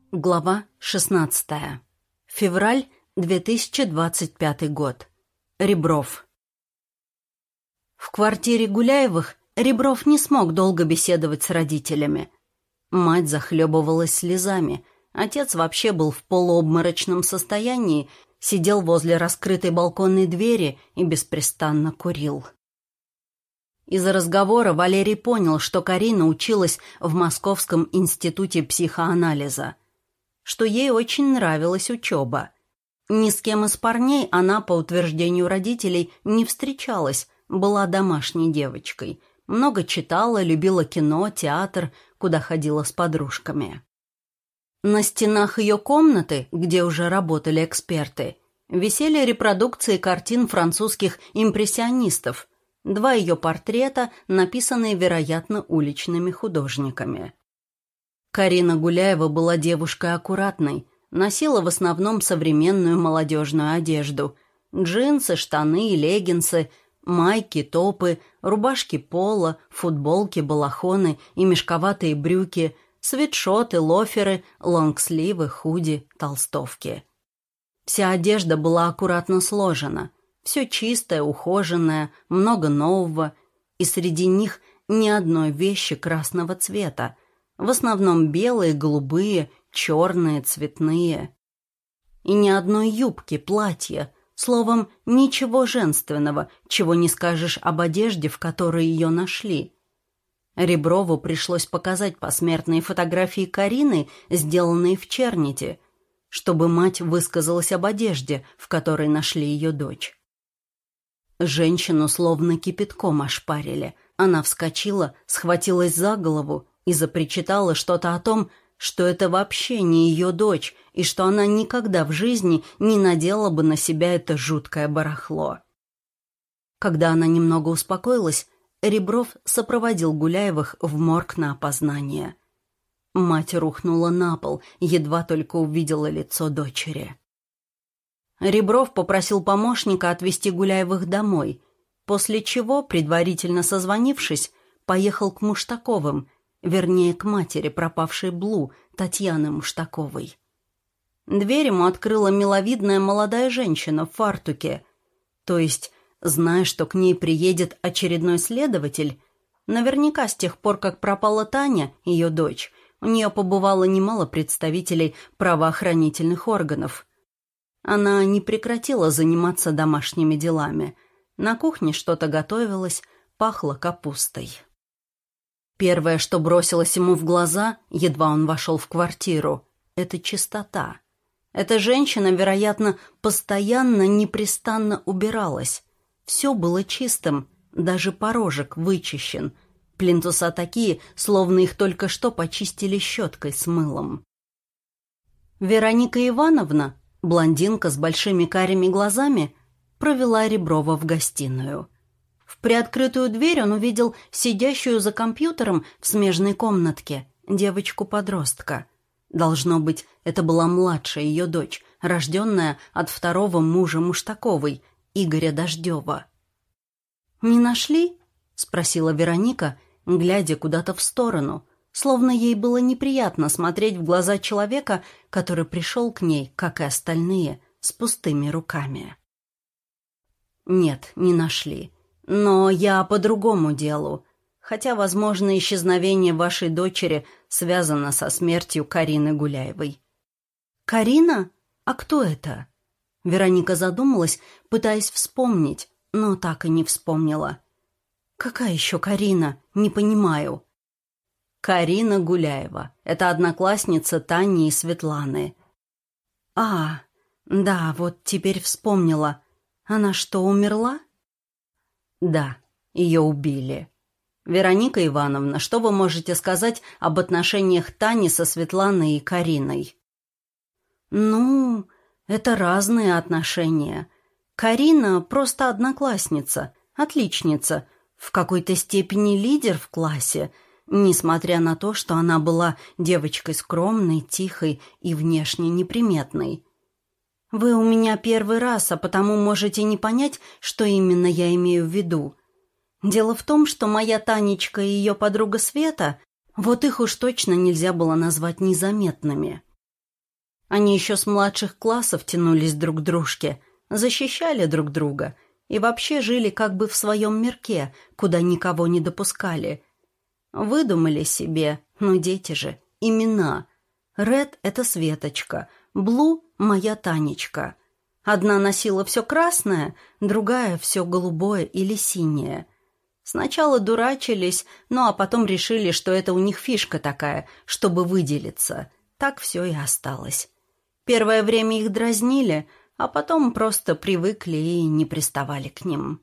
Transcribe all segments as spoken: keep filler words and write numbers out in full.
Глава шестнадцатая. Февраль две тысячи двадцать пятый год. Ребров. В квартире Гуляевых Ребров не смог долго беседовать с родителями. Мать захлебывалась слезами. Отец вообще был в полуобморочном состоянии, сидел возле раскрытой балконной двери и беспрестанно курил. Из-за разговора Валерий понял, что Карина училась в Московском институте психоанализа, что ей очень нравилась учеба. Ни с кем из парней она, по утверждению родителей, не встречалась, была домашней девочкой. Много читала, любила кино, театр, куда ходила с подружками. На стенах ее комнаты, где уже работали эксперты, висели репродукции картин французских импрессионистов, два ее портрета, написанные, вероятно, уличными художниками. Карина Гуляева была девушкой аккуратной, носила в основном современную молодежную одежду: джинсы, штаны, леггинсы, майки, топы, рубашки поло, футболки, балахоны и мешковатые брюки, свитшоты, лоферы, лонгсливы, худи, толстовки. Вся одежда была аккуратно сложена, все чистое, ухоженное, много нового, и среди них ни одной вещи красного цвета, в основном белые, голубые, черные, цветные. И ни одной юбки, платья, словом, ничего женственного, чего не скажешь об одежде, в которой ее нашли. Реброву пришлось показать посмертные фотографии Карины, сделанные в Черните, чтобы мать высказалась об одежде, в которой нашли ее дочь. Женщину словно кипятком ошпарили. Она вскочила, схватилась за голову и запричитала что-то о том, что это вообще не ее дочь и что она никогда в жизни не надела бы на себя это жуткое барахло. Когда она немного успокоилась, Ребров сопроводил Гуляевых в морг на опознание. Мать рухнула на пол, едва только увидела лицо дочери. Ребров попросил помощника отвезти Гуляевых домой, после чего, предварительно созвонившись, поехал к Муштаковым, вернее, к матери пропавшей Блу, Татьяны Муштаковой. Дверь ему открыла миловидная молодая женщина в фартуке, то есть, зная, что к ней приедет очередной следователь, наверняка с тех пор, как пропала Таня, ее дочь, у нее побывало немало представителей правоохранительных органов. Она не прекратила заниматься домашними делами. На кухне что-то готовилось, пахло капустой. Первое, что бросилось ему в глаза, едва он вошел в квартиру, — это чистота. Эта женщина, вероятно, постоянно, непрестанно убиралась. Все было чистым, даже порожек вычищен. Плинтуса такие, словно их только что почистили щеткой с мылом. Вероника Ивановна, блондинка с большими карими глазами, провела Реброва в гостиную. В приоткрытую дверь он увидел сидящую за компьютером в смежной комнатке девочку-подростка. Должно быть, это была младшая ее дочь, рожденная от второго мужа Муштаковой, Игоря Дождева. «Не нашли?» — спросила Вероника, глядя куда-то в сторону, словно ей было неприятно смотреть в глаза человека, который пришел к ней, как и остальные, с пустыми руками. «Нет, не нашли. Но я по другому делу. Хотя, возможно, исчезновение вашей дочери связано со смертью Карины Гуляевой». «Карина? А кто это?» Вероника задумалась, пытаясь вспомнить, но так и не вспомнила. «Какая еще Карина? Не понимаю». «Карина Гуляева. Это одноклассница Тани и Светланы». «А, да, вот теперь вспомнила. Она что, умерла?» «Да, ее убили. Вероника Ивановна, что вы можете сказать об отношениях Тани со Светланой и Кариной?» «Ну, это разные отношения. Карина просто одноклассница, отличница, в какой-то степени лидер в классе, несмотря на то, что она была девочкой скромной, тихой и внешне неприметной. Вы у меня первый раз, а потому можете не понять, что именно я имею в виду. Дело в том, что моя Танечка и ее подруга Света, вот их уж точно нельзя было назвать незаметными. Они еще с младших классов тянулись друг к дружке, защищали друг друга и вообще жили как бы в своем мирке, куда никого не допускали. Выдумали себе, ну дети же, имена. Ред — это Светочка, Блу — моя Танечка. Одна носила все красное, другая — все голубое или синее. Сначала дурачились, ну а потом решили, что это у них фишка такая, чтобы выделиться. Так все и осталось. Первое время их дразнили, а потом просто привыкли и не приставали к ним.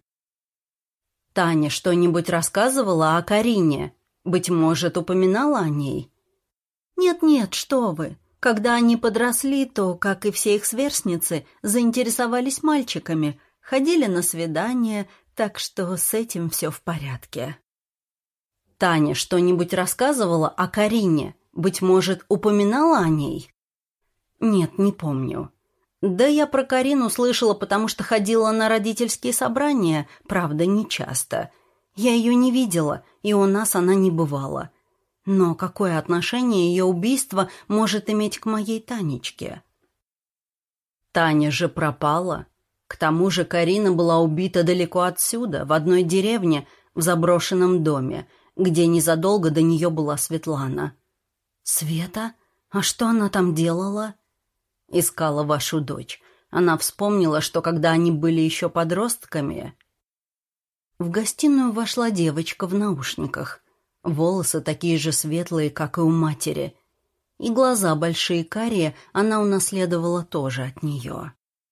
Таня что-нибудь рассказывала о Карине? Быть может, упоминала о ней? Нет-нет, что вы. Когда они подросли, то, как и все их сверстницы, заинтересовались мальчиками, ходили на свидания, так что с этим все в порядке. Таня что-нибудь рассказывала о Карине? Быть может, упоминала о ней? Нет, не помню. Да я про Карину слышала, потому что ходила на родительские собрания, правда, не часто. Я ее не видела, и у нас она не бывала. Но какое отношение ее убийство может иметь к моей Танечке? Таня же пропала. К тому же Карина была убита далеко отсюда, в одной деревне, в заброшенном доме, где незадолго до нее была Светлана. «Света? А что она там делала?» «Искала вашу дочь. Она вспомнила, что когда они были еще подростками...» В гостиную вошла девочка в наушниках. Волосы такие же светлые, как и у матери. И глаза большие карие она унаследовала тоже от нее.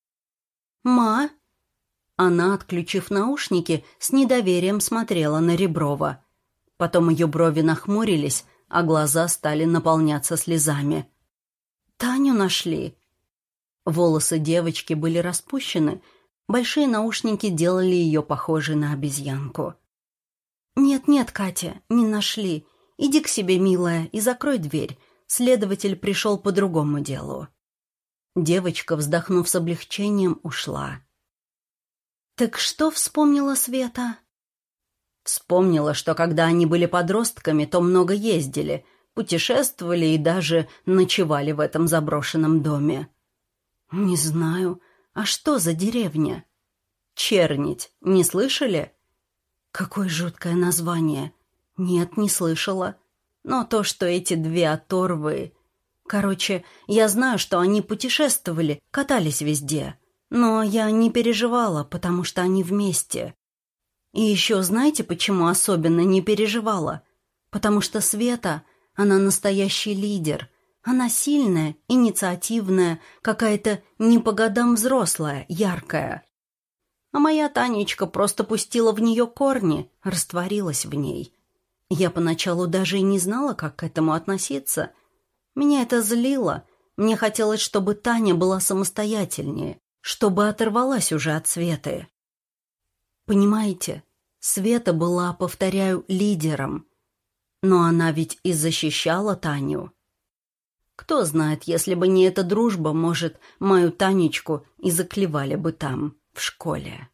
«Ма?» Она, отключив наушники, с недоверием смотрела на Реброва. Потом ее брови нахмурились, а глаза стали наполняться слезами. «Таню нашли». Волосы девочки были распущены, большие наушники делали ее похожей на обезьянку. «Нет-нет, Катя, не нашли. Иди к себе, милая, и закрой дверь. Следователь пришел по другому делу». Девочка, вздохнув с облегчением, ушла. «Так что вспомнила Света?» Вспомнила, что когда они были подростками, то много ездили, путешествовали и даже ночевали в этом заброшенном доме. «Не знаю. А что за деревня?» «Чернить. Не слышали?» «Какое жуткое название. Нет, не слышала. Но то, что эти две оторвы... Короче, я знаю, что они путешествовали, катались везде. Но я не переживала, потому что они вместе. И еще знаете, почему особенно не переживала? Потому что Света, она настоящий лидер. Она сильная, инициативная, какая-то не по годам взрослая, яркая. А моя Танечка просто пустила в нее корни, растворилась в ней. Я поначалу даже и не знала, как к этому относиться. Меня это злило. Мне хотелось, чтобы Таня была самостоятельнее, чтобы оторвалась уже от Светы. Понимаете, Света была, повторяю, лидером. Но она ведь и защищала Таню. Кто знает, если бы не эта дружба, может, мою Танечку и заклевали бы там, в школе.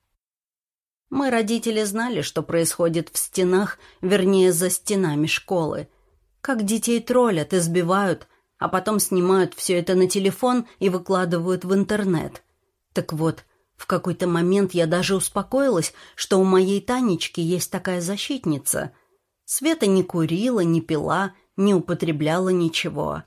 Мы, родители, знали, что происходит в стенах, вернее, за стенами школы. Как детей троллят, избивают, а потом снимают все это на телефон и выкладывают в интернет. Так вот, в какой-то момент я даже успокоилась, что у моей Танечки есть такая защитница. Света не курила, не пила, не употребляла ничего.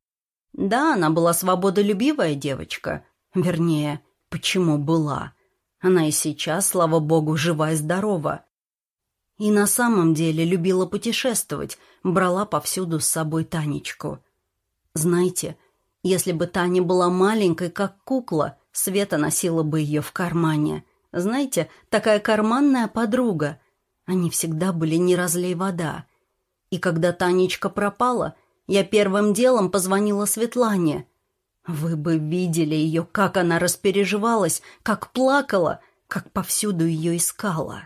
Да, она была свободолюбивая девочка. Вернее, почему была? Она и сейчас, слава богу, жива и здорова. И на самом деле любила путешествовать, брала повсюду с собой Танечку. Знаете, если бы Таня была маленькой, как кукла, Света носила бы ее в кармане. Знаете, такая карманная подруга. Они всегда были не разлей вода. И когда Танечка пропала, я первым делом позвонила Светлане. Вы бы видели ее, как она распереживалась, как плакала, как повсюду ее искала.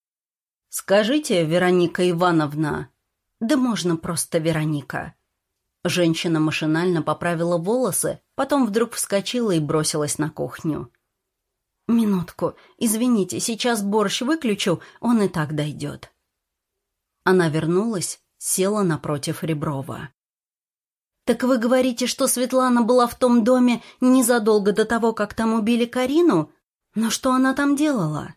«Скажите, Вероника Ивановна...» «Да можно просто Вероника». Женщина машинально поправила волосы, потом вдруг вскочила и бросилась на кухню. «Минутку, извините, сейчас борщ выключу, он и так дойдет». Она вернулась, села напротив Реброва. «Так вы говорите, что Светлана была в том доме незадолго до того, как там убили Карину? Но что она там делала?»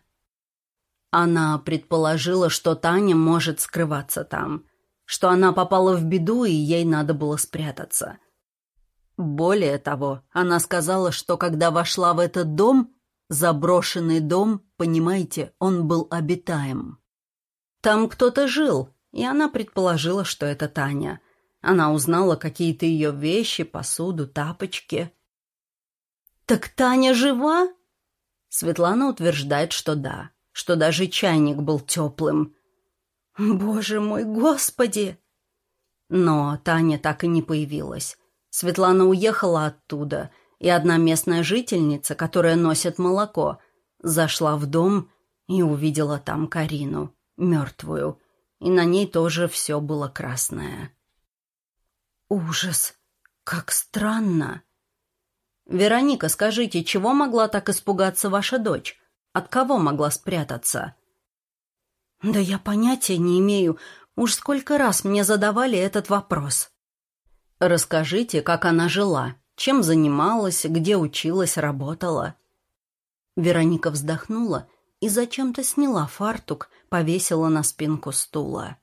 Она предположила, что Таня может скрываться там, что она попала в беду, и ей надо было спрятаться. Более того, она сказала, что когда вошла в этот дом, заброшенный дом, понимаете, он был обитаем. Там кто-то жил, и она предположила, что это Таня. Она узнала какие-то ее вещи, посуду, тапочки. «Так Таня жива?» Светлана утверждает, что да, что даже чайник был теплым. «Боже мой, Господи!» Но Таня так и не появилась. Светлана уехала оттуда, и одна местная жительница, которая носит молоко, зашла в дом и увидела там Карину, мертвую, и на ней тоже все было красное. «Ужас! Как странно!» «Вероника, скажите, чего могла так испугаться ваша дочь? От кого могла спрятаться?» «Да я понятия не имею. Уж сколько раз мне задавали этот вопрос». «Расскажите, как она жила, чем занималась, где училась, работала». Вероника вздохнула и зачем-то сняла фартук, повесила на спинку стула.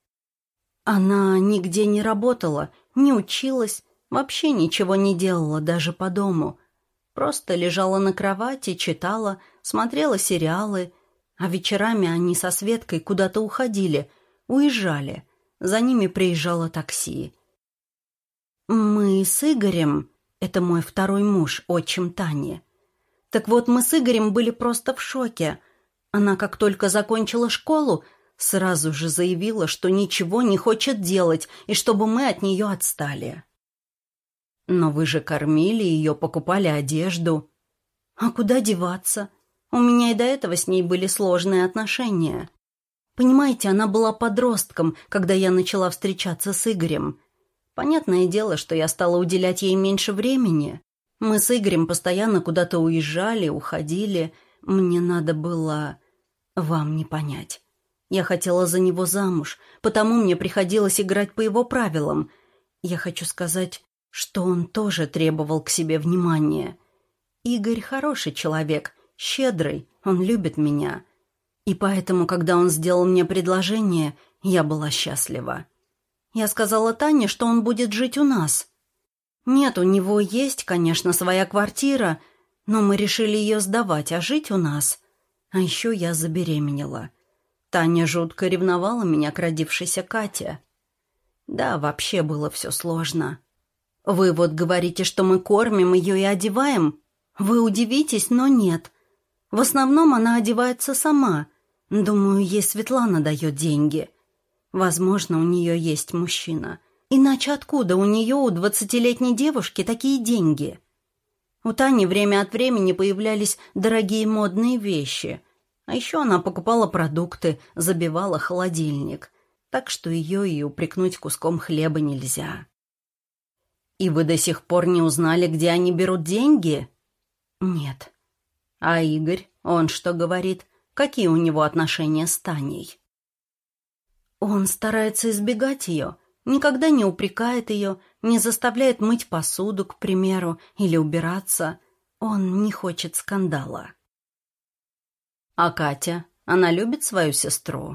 «Она нигде не работала, не училась, вообще ничего не делала даже по дому. Просто лежала на кровати, читала, смотрела сериалы, а вечерами они со Светкой куда-то уходили, уезжали. За ними приезжало такси. Мы с Игорем, это мой второй муж, отчим Тани. Так вот, мы с Игорем были просто в шоке. Она, как только закончила школу, сразу же заявила, что ничего не хочет делать и чтобы мы от нее отстали. «Но вы же кормили ее, покупали одежду». «А куда деваться? У меня и до этого с ней были сложные отношения. Понимаете, она была подростком, когда я начала встречаться с Игорем. Понятное дело, что я стала уделять ей меньше времени. Мы с Игорем постоянно куда-то уезжали, уходили. Мне надо было... Вам не понять. Я хотела за него замуж, потому мне приходилось играть по его правилам. Я хочу сказать, что он тоже требовал к себе внимания. Игорь хороший человек, щедрый, он любит меня. И поэтому, когда он сделал мне предложение, я была счастлива. Я сказала Тане, что он будет жить у нас. Нет, у него есть, конечно, своя квартира, но мы решили ее сдавать, а жить у нас. А еще я забеременела. Таня жутко ревновала меня к родившейся Кате. Да, вообще было все сложно. Вы вот говорите, что мы кормим ее и одеваем. Вы удивитесь, но нет. В основном она одевается сама. Думаю, ей Светлана дает деньги. Возможно, у нее есть мужчина. Иначе откуда у нее, у двадцатилетней девушки, такие деньги? У Тани время от времени появлялись дорогие модные вещи. А еще она покупала продукты, забивала холодильник. Так что ее и упрекнуть куском хлеба нельзя. И вы до сих пор не узнали, где они берут деньги? Нет. А Игорь, он что говорит? Какие у него отношения с Таней? Он старается избегать ее, никогда не упрекает ее, не заставляет мыть посуду, к примеру, или убираться. Он не хочет скандала. А Катя, она любит свою сестру?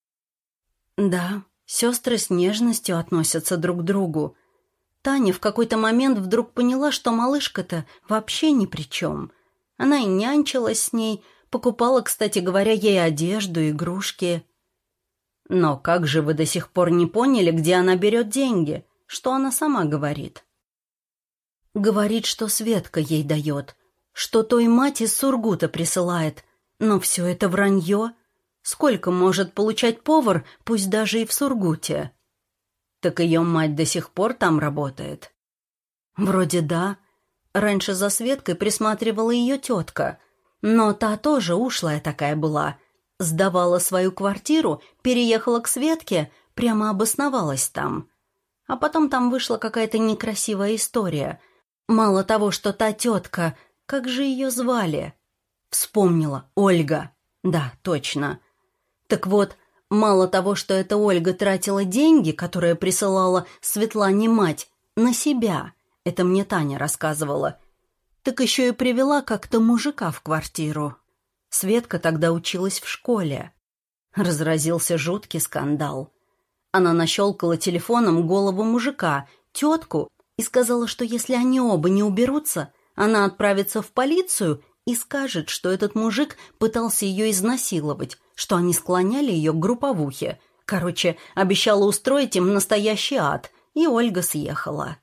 Да, сестры с нежностью относятся друг к другу. Таня в какой-то момент вдруг поняла, что малышка-то вообще ни при чем. Она и нянчилась с ней, покупала, кстати говоря, ей одежду, игрушки. Но как же вы до сих пор не поняли, где она берет деньги? Что она сама говорит? Говорит, что Светка ей дает, что той мать из Сургута присылает. Но все это вранье. Сколько может получать повар, пусть даже и в Сургуте? Так ее мать до сих пор там работает? Вроде да. Раньше за Светкой присматривала ее тетка. Но та тоже ушлая такая была. Сдавала свою квартиру, переехала к Светке, прямо обосновалась там. А потом там вышла какая-то некрасивая история. Мало того, что та тетка... Как же ее звали? Вспомнила. Ольга. Да, точно. Так вот, мало того, что эта Ольга тратила деньги, которые присылала Светлане мать, На себя. Это мне Таня рассказывала. Так еще и привела как-то мужика в квартиру. Светка тогда училась в школе. Разразился жуткий скандал. Она нащелкала телефоном голову мужика, тетку, и сказала, что если они оба не уберутся, она отправится в полицию и скажет, что этот мужик пытался ее изнасиловать, что они склоняли ее к групповухе. Короче, обещала устроить им настоящий ад, и Ольга съехала.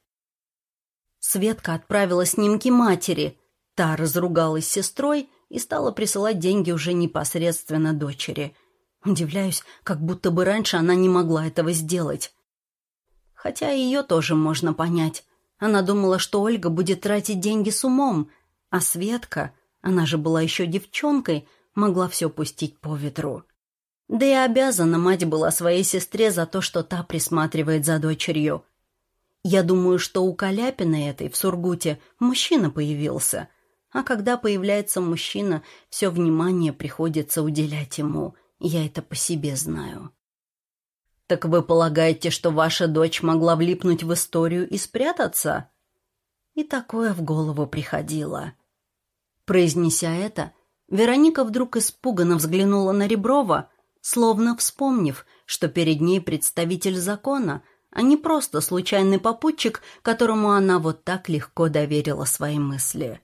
Светка отправила снимки матери. Та разругалась с сестрой и стала присылать деньги уже непосредственно дочери. Удивляюсь, как будто бы раньше она не могла этого сделать. Хотя ее тоже можно понять. Она думала, что Ольга будет тратить деньги с умом, а Светка, она же была еще девчонкой, могла все пустить по ветру. Да и обязана мать была своей сестре за то, что та присматривает за дочерью. Я думаю, что у Каляпиной этой в Сургуте мужчина появился, а когда появляется мужчина, все внимание приходится уделять ему. Я это по себе знаю. «Так вы полагаете, что ваша дочь могла влипнуть в историю и спрятаться?» И такое в голову приходило. Произнеся это, Вероника вдруг испуганно взглянула на Реброва, словно вспомнив, что перед ней представитель закона, а не просто случайный попутчик, которому она вот так легко доверила свои мысли.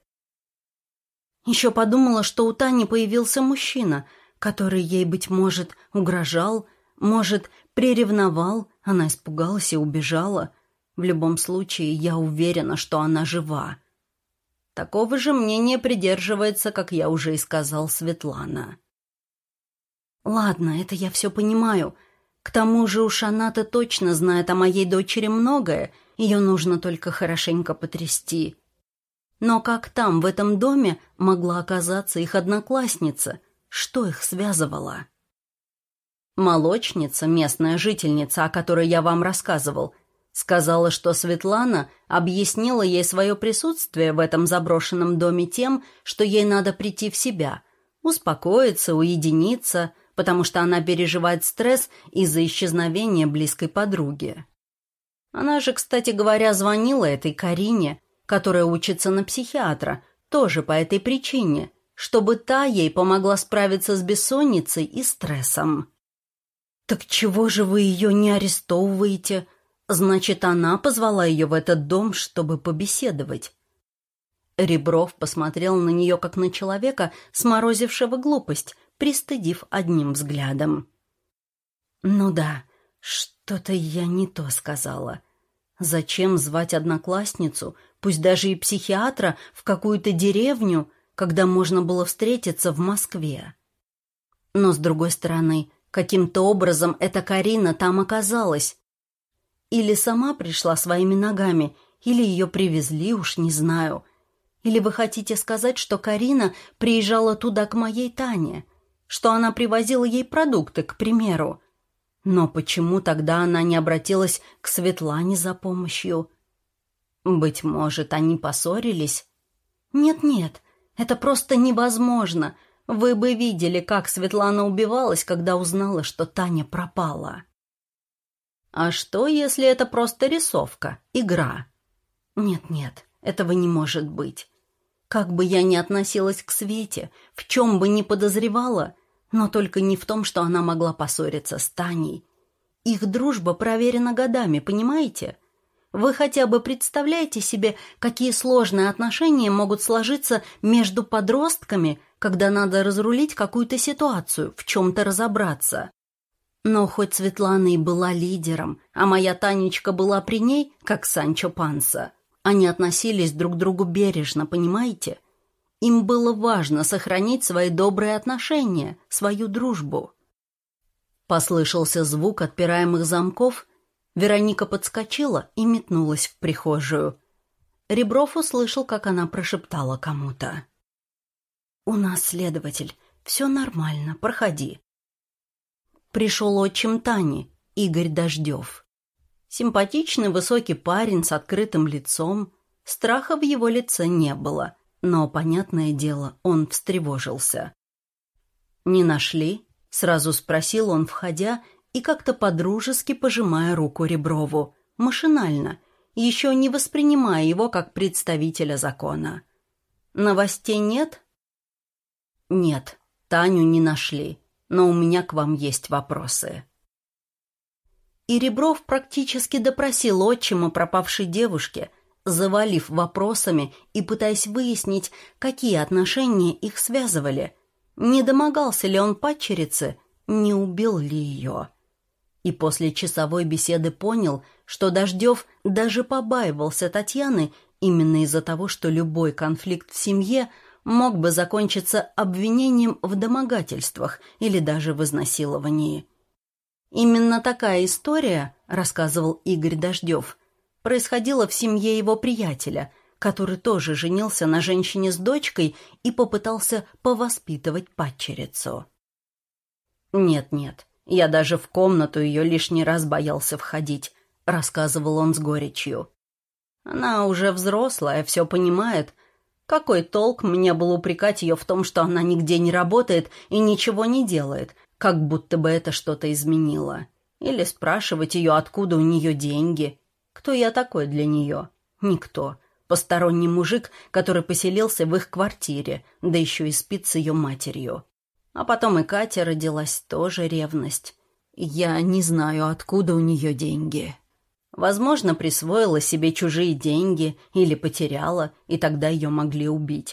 Еще подумала, что у Тани появился мужчина, который ей, быть может, угрожал, может, приревновал, она испугалась и убежала. В любом случае, я уверена, что она жива. Такого же мнения придерживается, как я уже и сказал, Светлана. Ладно, это я все понимаю. К тому же уж она-то точно знает о моей дочери многое, ее нужно только хорошенько потрясти. Но как там, в этом доме, могла оказаться их одноклассница? Что их связывало? Молочница, местная жительница, о которой я вам рассказывал, сказала, что Светлана объяснила ей свое присутствие в этом заброшенном доме тем, что ей надо прийти в себя, успокоиться, уединиться, потому что она переживает стресс из-за исчезновения близкой подруги. Она же, кстати говоря, звонила этой Карине, которая учится на психиатра, тоже по этой причине, чтобы та ей помогла справиться с бессонницей и стрессом. «Так чего же вы ее не арестовываете? Значит, она позвала ее в этот дом, чтобы побеседовать». Ребров посмотрел на нее, как на человека, сморозившего глупость, пристыдив одним взглядом. «Ну да, что-то я не то сказала. Зачем звать одноклассницу, пусть даже и психиатра, в какую-то деревню, когда можно было встретиться в Москве? Но, с другой стороны, каким-то образом эта Карина там оказалась. Или сама пришла своими ногами, или ее привезли, уж не знаю. Или вы хотите сказать, что Карина приезжала туда к моей Тане, что она привозила ей продукты, к примеру? Но почему тогда она не обратилась к Светлане за помощью? Быть может, они поссорились? Нет-нет, это просто невозможно. Вы бы видели, как Светлана убивалась, когда узнала, что Таня пропала. А что, если это просто рисовка, игра? Нет-нет, этого не может быть. Как бы я ни относилась к Свете, в чем бы ни подозревала, но только не в том, что она могла поссориться с Таней. Их дружба проверена годами, понимаете? Вы хотя бы представляете себе, какие сложные отношения могут сложиться между подростками, когда надо разрулить какую-то ситуацию, в чем-то разобраться? Но хоть Светлана и была лидером, а моя Танечка была при ней, как Санчо Панса, они относились друг к другу бережно, понимаете? Им было важно сохранить свои добрые отношения, свою дружбу. Послышался звук отпираемых замков. Вероника подскочила и метнулась в прихожую. Ребров услышал, как она прошептала кому-то. «У нас следователь. Все нормально, проходи». Пришел отчим Тани, Игорь Дождев. Симпатичный высокий парень с открытым лицом. Страха в его лице не было, но, понятное дело, он встревожился. «Не нашли?» — сразу спросил он, входя, и как-то подружески пожимая руку Реброву, машинально, еще не воспринимая его как представителя закона. Новостей нет? Нет, Таню не нашли, но у меня к вам есть вопросы. И Ребров практически допросил отчима пропавшей девушки, завалив вопросами и пытаясь выяснить, какие отношения их связывали. Не домогался ли он падчерицы, не убил ли ее. И после часовой беседы понял, что Дождев даже побаивался Татьяны именно из-за того, что любой конфликт в семье мог бы закончиться обвинением в домогательствах или даже в изнасиловании. Именно такая история, рассказывал Игорь Дождев, происходила в семье его приятеля, который тоже женился на женщине с дочкой и попытался повоспитывать падчерицу. «Нет-нет, я даже в комнату ее лишний раз боялся входить», — рассказывал он с горечью. «Она уже взрослая, все понимает. Какой толк мне было упрекать ее в том, что она нигде не работает и ничего не делает, как будто бы это что-то изменило? Или спрашивать ее, откуда у нее деньги? Кто я такой для нее? Никто. Посторонний мужик, который поселился в их квартире, да еще и спит с ее матерью. А потом и Катя родилась, тоже ревность. Я не знаю, откуда у нее деньги. Возможно, присвоила себе чужие деньги или потеряла, и тогда ее могли убить.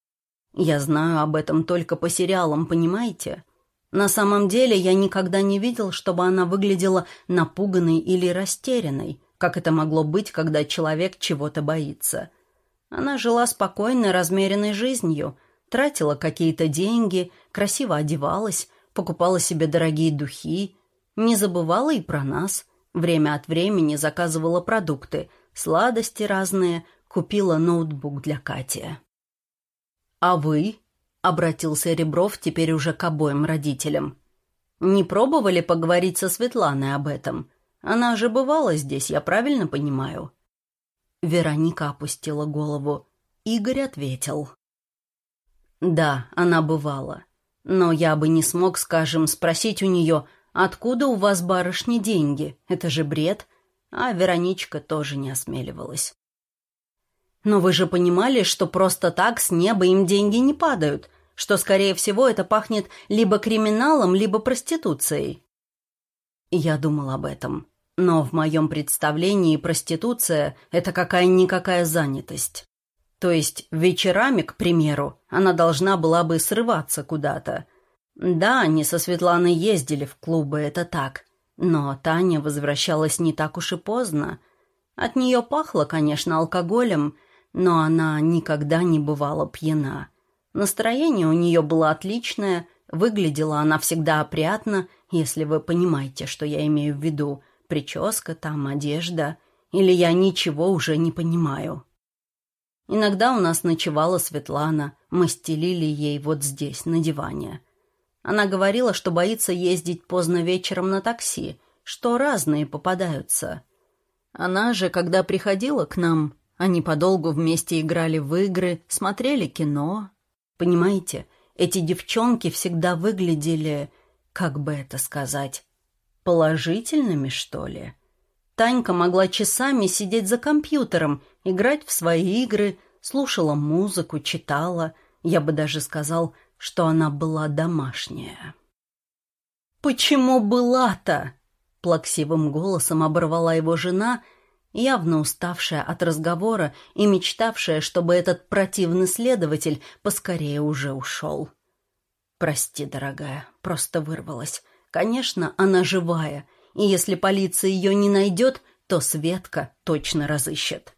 Я знаю об этом только по сериалам, понимаете? На самом деле я никогда не видел, чтобы она выглядела напуганной или растерянной, как это могло быть, когда человек чего-то боится. Она жила спокойной, размеренной жизнью, тратила какие-то деньги, красиво одевалась, покупала себе дорогие духи, не забывала и про нас, время от времени заказывала продукты, сладости разные, купила ноутбук для Кати. «А вы?» — обратился Ребров теперь уже к обоим родителям. «Не пробовали поговорить со Светланой об этом? Она же бывала здесь, я правильно понимаю?» Вероника опустила голову. Игорь ответил. «Да, она бывала. Но я бы не смог, скажем, спросить у нее, откуда у вас, барышни, деньги? Это же бред». А Вероничка тоже не осмеливалась. «Но вы же понимали, что просто так с неба им деньги не падают, что, скорее всего, это пахнет либо криминалом, либо проституцией». Я думал об этом. Но в моем представлении проституция – это какая-никакая занятость. То есть вечерами, к примеру, она должна была бы срываться куда-то. Да, они со Светланой ездили в клубы, это так. Но Таня возвращалась не так уж и поздно. От нее пахло, конечно, алкоголем, но она никогда не бывала пьяна. Настроение у нее было отличное, выглядела она всегда опрятно, если вы понимаете, что я имею в виду. Прическа там, одежда. Или я ничего уже не понимаю. Иногда у нас ночевала Светлана. Мы стелили ей вот здесь, на диване. Она говорила, что боится ездить поздно вечером на такси, что разные попадаются. Она же, когда приходила к нам, они подолгу вместе играли в игры, смотрели кино. Понимаете, эти девчонки всегда выглядели, как бы это сказать, положительными, что ли? Танька могла часами сидеть за компьютером, играть в свои игры, слушала музыку, читала. Я бы даже сказал, что она была домашняя. «Почему была-то?» — плаксивым голосом оборвала его жена, явно уставшая от разговора и мечтавшая, чтобы этот противный следователь поскорее уже ушел. «Прости, дорогая, просто вырвалась. Конечно, она живая, и если полиция ее не найдет, то Светка точно разыщет».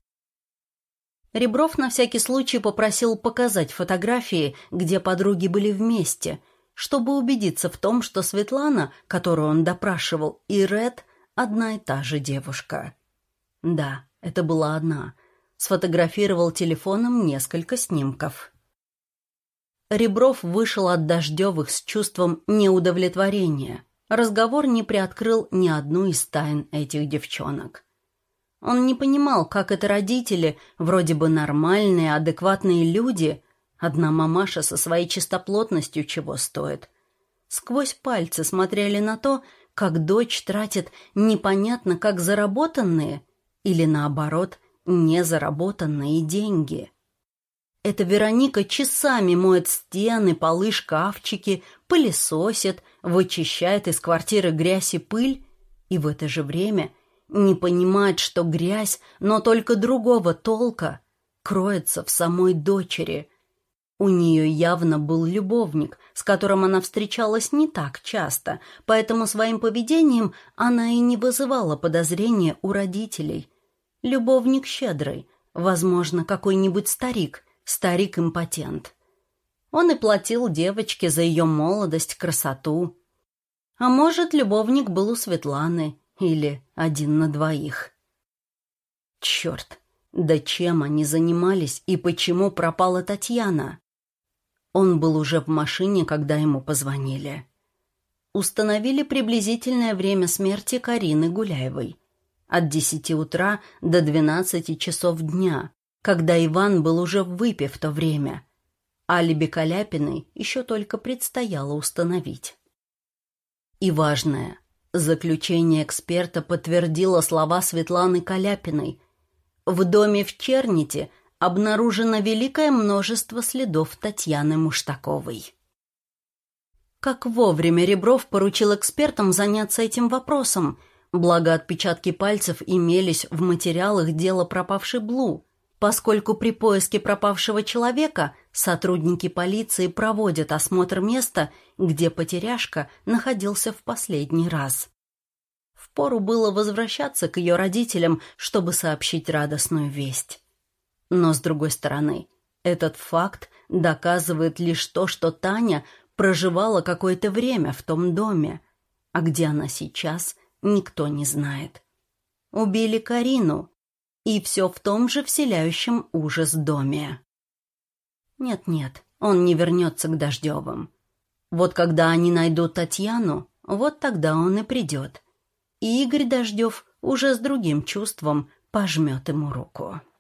Ребров на всякий случай попросил показать фотографии, где подруги были вместе, чтобы убедиться в том, что Светлана, которую он допрашивал, и Ред — одна и та же девушка. Да, это была она. Сфотографировал телефоном несколько снимков. Ребров вышел от Дождевых с чувством неудовлетворения. Разговор не приоткрыл ни одну из тайн этих девчонок. Он не понимал, как это родители, вроде бы нормальные, адекватные люди, одна мамаша со своей чистоплотностью чего стоит, сквозь пальцы смотрели на то, как дочь тратит непонятно как заработанные Или наоборот, незаработанные деньги. Эта Вероника часами моет стены, полы, шкафчики, пылесосит, вычищает из квартиры грязь и пыль, и в это же время не понимает, что грязь, но только другого толка, кроется в самой дочери. У нее явно был любовник, с которым она встречалась не так часто, поэтому своим поведением она и не вызывала подозрения у родителей. Любовник щедрый, возможно, какой-нибудь старик, старик-импотент. Он и платил девочке за ее молодость, красоту. А может, любовник был у Светланы или один на двоих. Черт, да чем они занимались и почему пропала Татьяна? Он был уже в машине, когда ему позвонили. Установили приблизительное время смерти Карины Гуляевой. От десяти утра до двенадцати часов дня, когда Иван был уже выпив в то время. Алиби Каляпиной еще только предстояло установить. И важное, заключение эксперта подтвердило слова Светланы Каляпиной. В доме в Черните обнаружено великое множество следов Татьяны Муштаковой. Как вовремя Ребров поручил экспертам заняться этим вопросом, благо отпечатки пальцев имелись в материалах дела пропавшей Блу, поскольку при поиске пропавшего человека сотрудники полиции проводят осмотр места, где потеряшка находился в последний раз. Впору было возвращаться к ее родителям, чтобы сообщить радостную весть. Но, с другой стороны, этот факт доказывает лишь то, что Таня проживала какое-то время в том доме, а где она сейчас, никто не знает. Убили Карину, и все в том же вселяющем ужас доме. Нет-нет, он не вернется к Дождевым. Вот когда они найдут Татьяну, вот тогда он и придет. И Игорь Дождев уже с другим чувством пожмет ему руку.